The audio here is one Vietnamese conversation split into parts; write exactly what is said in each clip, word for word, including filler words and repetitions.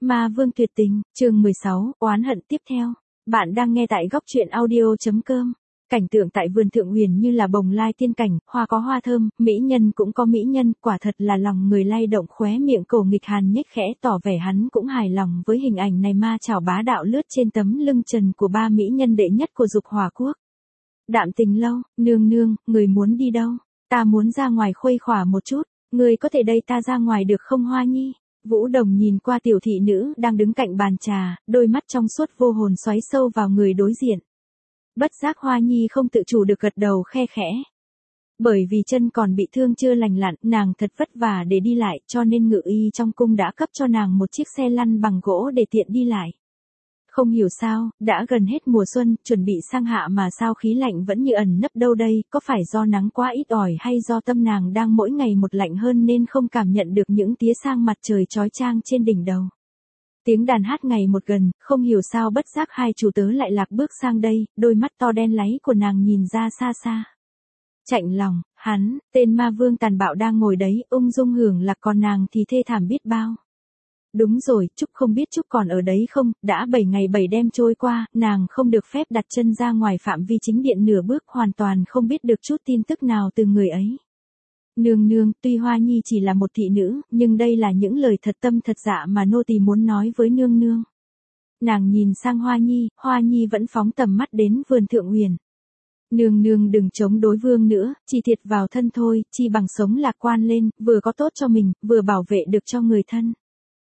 Ma vương tuyệt tình, chương mười sáu, oán hận tiếp theo. Bạn đang nghe tại góc truyện audio chấm com. Cảnh tượng tại vườn Thượng Huyền như là bồng lai tiên cảnh, hoa có hoa thơm, mỹ nhân cũng có mỹ nhân, quả thật là lòng người lay động. Khóe miệng Cổ Nghịch Hàn nhếch khẽ tỏ vẻ hắn cũng hài lòng với hình ảnh này. Ma chảo bá đạo lướt trên tấm lưng trần của ba mỹ nhân đệ nhất của Dục Hỏa Quốc. Đạm Tình Lâu, nương nương, người muốn đi đâu? Ta muốn ra ngoài khuây khỏa một chút, người có thể đẩy ta ra ngoài được không Hoa Nhi? Vũ Đồng nhìn qua tiểu thị nữ đang đứng cạnh bàn trà, đôi mắt trong suốt vô hồn xoáy sâu vào người đối diện. Bất giác Hoa Nhi không tự chủ được gật đầu khe khẽ. Bởi vì chân còn bị thương chưa lành lặn, nàng thật vất vả để đi lại, cho nên ngự y trong cung đã cấp cho nàng một chiếc xe lăn bằng gỗ để tiện đi lại. Không hiểu sao, đã gần hết mùa xuân, chuẩn bị sang hạ mà sao khí lạnh vẫn như ẩn nấp đâu đây, có phải do nắng quá ít ỏi hay do tâm nàng đang mỗi ngày một lạnh hơn nên không cảm nhận được những tia sang mặt trời chói chang trên đỉnh đầu. Tiếng đàn hát ngày một gần, không hiểu sao bất giác hai chủ tớ lại lạc bước sang đây, đôi mắt to đen láy của nàng nhìn ra xa xa. Chạnh lòng, hắn, tên ma vương tàn bạo đang ngồi đấy, ung dung hưởng lạc, còn nàng thì thê thảm biết bao. Đúng rồi, Trúc không biết Trúc còn ở đấy không, đã bảy ngày bảy đêm trôi qua, nàng không được phép đặt chân ra ngoài phạm vi chính điện nửa bước, hoàn toàn không biết được chút tin tức nào từ người ấy. Nương nương, tuy Hoa Nhi chỉ là một thị nữ, nhưng đây là những lời thật tâm thật dạ mà nô tỳ muốn nói với nương nương. Nàng nhìn sang Hoa Nhi, Hoa Nhi vẫn phóng tầm mắt đến vườn Thượng Huyền. Nương nương đừng chống đối vương nữa, chỉ thiệt vào thân thôi, chi bằng sống lạc quan lên, vừa có tốt cho mình, vừa bảo vệ được cho người thân.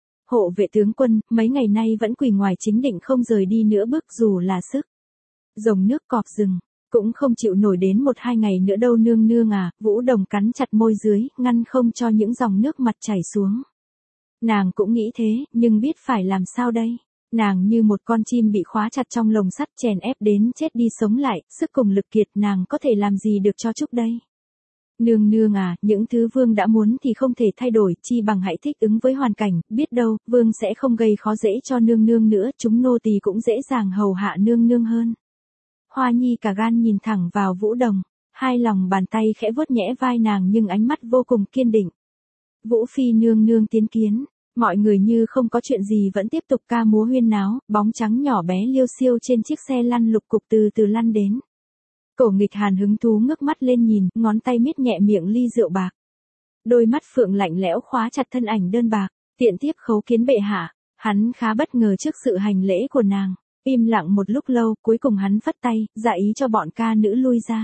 Hộ vệ tướng quân, mấy ngày nay vẫn quỳ ngoài chính định không rời đi nữa bước dù là sức. Rồng nước cọp rừng, cũng không chịu nổi đến một hai ngày nữa đâu nương nương à. Vũ Đồng cắn chặt môi dưới, ngăn không cho những dòng nước mặt chảy xuống. Nàng cũng nghĩ thế, nhưng biết phải làm sao đây. Nàng như một con chim bị khóa chặt trong lồng sắt, chèn ép đến chết đi sống lại, sức cùng lực kiệt, nàng có thể làm gì được cho Trúc đây. Nương nương à, những thứ vương đã muốn thì không thể thay đổi, chi bằng hãy thích ứng với hoàn cảnh, biết đâu, vương sẽ không gây khó dễ cho nương nương nữa, chúng nô tỳ cũng dễ dàng hầu hạ nương nương hơn. Hoa Nhi cả gan nhìn thẳng vào Vũ Đồng, hai lòng bàn tay khẽ vuốt nhẹ vai nàng nhưng ánh mắt vô cùng kiên định. Vũ Phi nương nương tiến kiến, mọi người như không có chuyện gì vẫn tiếp tục ca múa huyên náo, bóng trắng nhỏ bé liêu xiêu trên chiếc xe lăn lục cục từ từ lăn đến. Cổ Nghịch Hàn hứng thú ngước mắt lên nhìn, ngón tay miết nhẹ miệng ly rượu bạc. Đôi mắt phượng lạnh lẽo khóa chặt thân ảnh đơn bạc, tiện tiếp khấu kiến bệ hạ, hắn khá bất ngờ trước sự hành lễ của nàng. Im lặng một lúc lâu, cuối cùng hắn phất tay, dạ ý cho bọn ca nữ lui ra.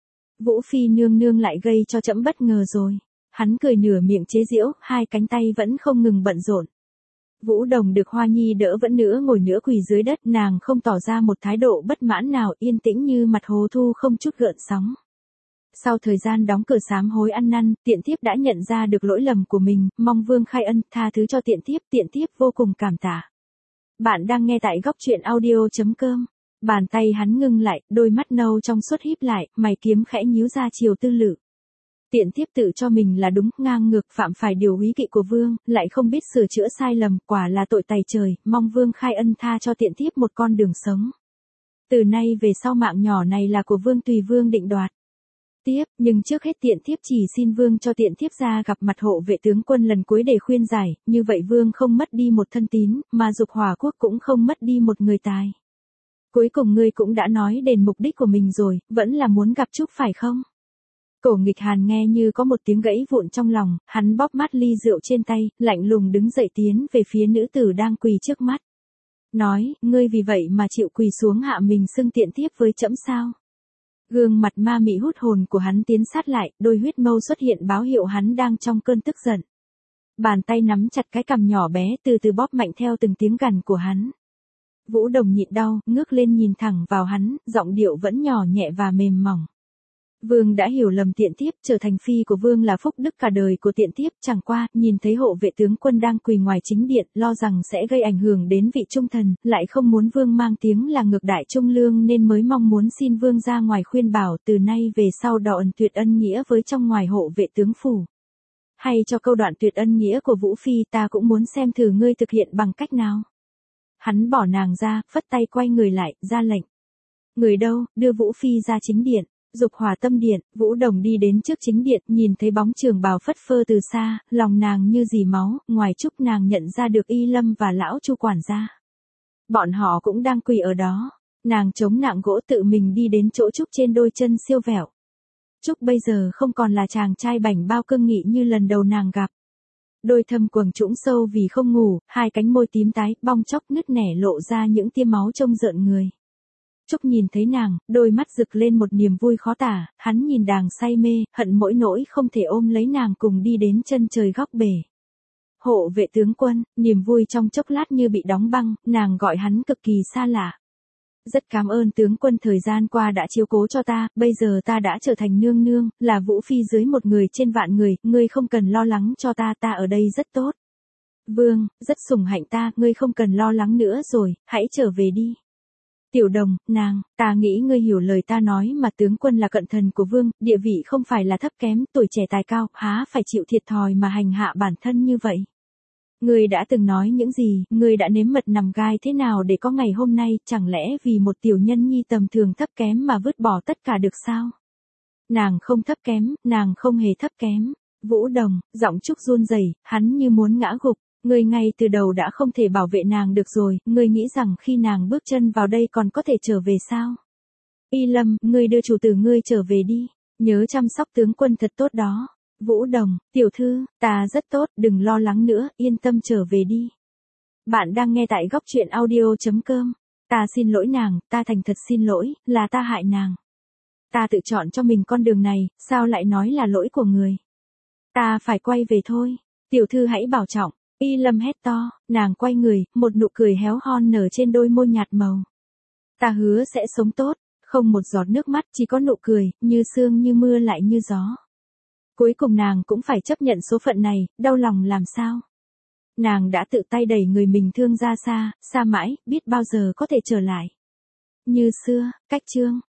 Vũ Phi nương nương lại gây cho trẫm bất ngờ rồi. Hắn cười nửa miệng chế giễu, hai cánh tay vẫn không ngừng bận rộn. Vũ Đồng được Hoa Nhi đỡ vẫn nữa ngồi nữa quỳ dưới đất, nàng không tỏ ra một thái độ bất mãn nào, yên tĩnh như mặt hồ thu không chút gợn sóng. Sau thời gian đóng cửa sám hối ăn năn, tiện thiếp đã nhận ra được lỗi lầm của mình, mong vương khai ân, tha thứ cho tiện thiếp, tiện thiếp vô cùng cảm tạ. Bạn đang nghe tại góc truyện audio chấm com. Bàn tay hắn ngưng lại, đôi mắt nâu trong suốt híp lại, mày kiếm khẽ nhíu ra chiều tư lự. Tiện thiếp tự cho mình là đúng, ngang ngược phạm phải điều úy kỵ của vương, lại không biết sửa chữa sai lầm, quả là tội tày trời, mong vương khai ân tha cho tiện thiếp một con đường sống. Từ nay về sau mạng nhỏ này là của vương, tùy vương định đoạt. Tiếp, nhưng trước hết tiện thiếp chỉ xin vương cho tiện thiếp ra gặp mặt hộ vệ tướng quân lần cuối để khuyên giải, như vậy vương không mất đi một thân tín, mà Dục Hỏa Quốc cũng không mất đi một người tài. Cuối cùng ngươi cũng đã nói đến mục đích của mình rồi, vẫn là muốn gặp Trúc phải không? Cổ Nghịch Hàn nghe như có một tiếng gãy vụn trong lòng, hắn bóp mát ly rượu trên tay, lạnh lùng đứng dậy tiến về phía nữ tử đang quỳ trước mắt. Nói, ngươi vì vậy mà chịu quỳ xuống hạ mình xưng tiện thiếp với trẫm sao? Gương mặt ma mị hút hồn của hắn tiến sát lại, đôi huyết mâu xuất hiện báo hiệu hắn đang trong cơn tức giận. Bàn tay nắm chặt cái cằm nhỏ bé từ từ bóp mạnh theo từng tiếng gằn của hắn. Vũ Đồng nhịn đau, ngước lên nhìn thẳng vào hắn, giọng điệu vẫn nhỏ nhẹ và mềm mỏng. Vương đã hiểu lầm tiện thiếp, trở thành phi của vương là phúc đức cả đời của tiện thiếp, chẳng qua, nhìn thấy hộ vệ tướng quân đang quỳ ngoài chính điện, lo rằng sẽ gây ảnh hưởng đến vị trung thần, lại không muốn vương mang tiếng là ngược đại trung lương nên mới mong muốn xin vương ra ngoài khuyên bảo, từ nay về sau đò ẩn tuyệt ân nghĩa với trong ngoài hộ vệ tướng phủ. Hay cho câu đoạn tuyệt ân nghĩa của Vũ Phi ta cũng muốn xem thử ngươi thực hiện bằng cách nào. Hắn bỏ nàng ra, phất tay quay người lại, ra lệnh. Người đâu, đưa Vũ Phi ra chính điện. Dục hỏa tâm điện, Vũ Đồng đi đến trước chính điện, nhìn thấy bóng trường bào phất phơ từ xa, lòng nàng như dì máu, ngoài Trúc nàng nhận ra được Y Lâm và lão Chu quản gia. Bọn họ cũng đang quỳ ở đó. Nàng chống nặng gỗ tự mình đi đến chỗ Trúc trên đôi chân siêu vẹo. Trúc bây giờ không còn là chàng trai bảnh bao cương nghị như lần đầu nàng gặp. Đôi thâm quầng trũng sâu vì không ngủ, hai cánh môi tím tái, bong chóc nứt nẻ lộ ra những tia máu trông rợn người. Trúc nhìn thấy nàng, đôi mắt rực lên một niềm vui khó tả, hắn nhìn nàng say mê, hận mỗi nỗi không thể ôm lấy nàng cùng đi đến chân trời góc bể. Hộ vệ tướng quân, niềm vui trong chốc lát như bị đóng băng, nàng gọi hắn cực kỳ xa lạ. Rất cảm ơn tướng quân thời gian qua đã chiếu cố cho ta, bây giờ ta đã trở thành nương nương, là vũ phi dưới một người trên vạn người, ngươi không cần lo lắng cho ta, ta ở đây rất tốt. Vương, rất sủng hạnh ta, ngươi không cần lo lắng nữa rồi, hãy trở về đi. Tiểu Đồng, nàng, ta nghĩ ngươi hiểu lời ta nói mà tướng quân là cận thần của vương, địa vị không phải là thấp kém, tuổi trẻ tài cao, há phải chịu thiệt thòi mà hành hạ bản thân như vậy. Ngươi đã từng nói những gì, ngươi đã nếm mật nằm gai thế nào để có ngày hôm nay, chẳng lẽ vì một tiểu nhân nhi tầm thường thấp kém mà vứt bỏ tất cả được sao? Nàng không thấp kém, nàng không hề thấp kém. Vũ Đồng, giọng Trúc run rẩy, hắn như muốn ngã gục. Ngươi ngay từ đầu đã không thể bảo vệ nàng được rồi, ngươi nghĩ rằng khi nàng bước chân vào đây còn có thể trở về sao? Y Lâm, ngươi đưa chủ tử ngươi trở về đi, nhớ chăm sóc tướng quân thật tốt đó. Vũ Đồng, tiểu thư, ta rất tốt, đừng lo lắng nữa, yên tâm trở về đi. Bạn đang nghe tại góc truyện audio chấm com. Ta xin lỗi nàng, ta thành thật xin lỗi, là ta hại nàng. Ta tự chọn cho mình con đường này, sao lại nói là lỗi của người? Ta phải quay về thôi, tiểu thư hãy bảo trọng. Y Lâm hét to, nàng quay người, một nụ cười héo hon nở trên đôi môi nhạt màu. Ta hứa sẽ sống tốt, không một giọt nước mắt, chỉ có nụ cười, như sương như mưa lại như gió. Cuối cùng nàng cũng phải chấp nhận số phận này, đau lòng làm sao? Nàng đã tự tay đẩy người mình thương ra xa, xa mãi, biết bao giờ có thể trở lại. Như xưa, cách chương.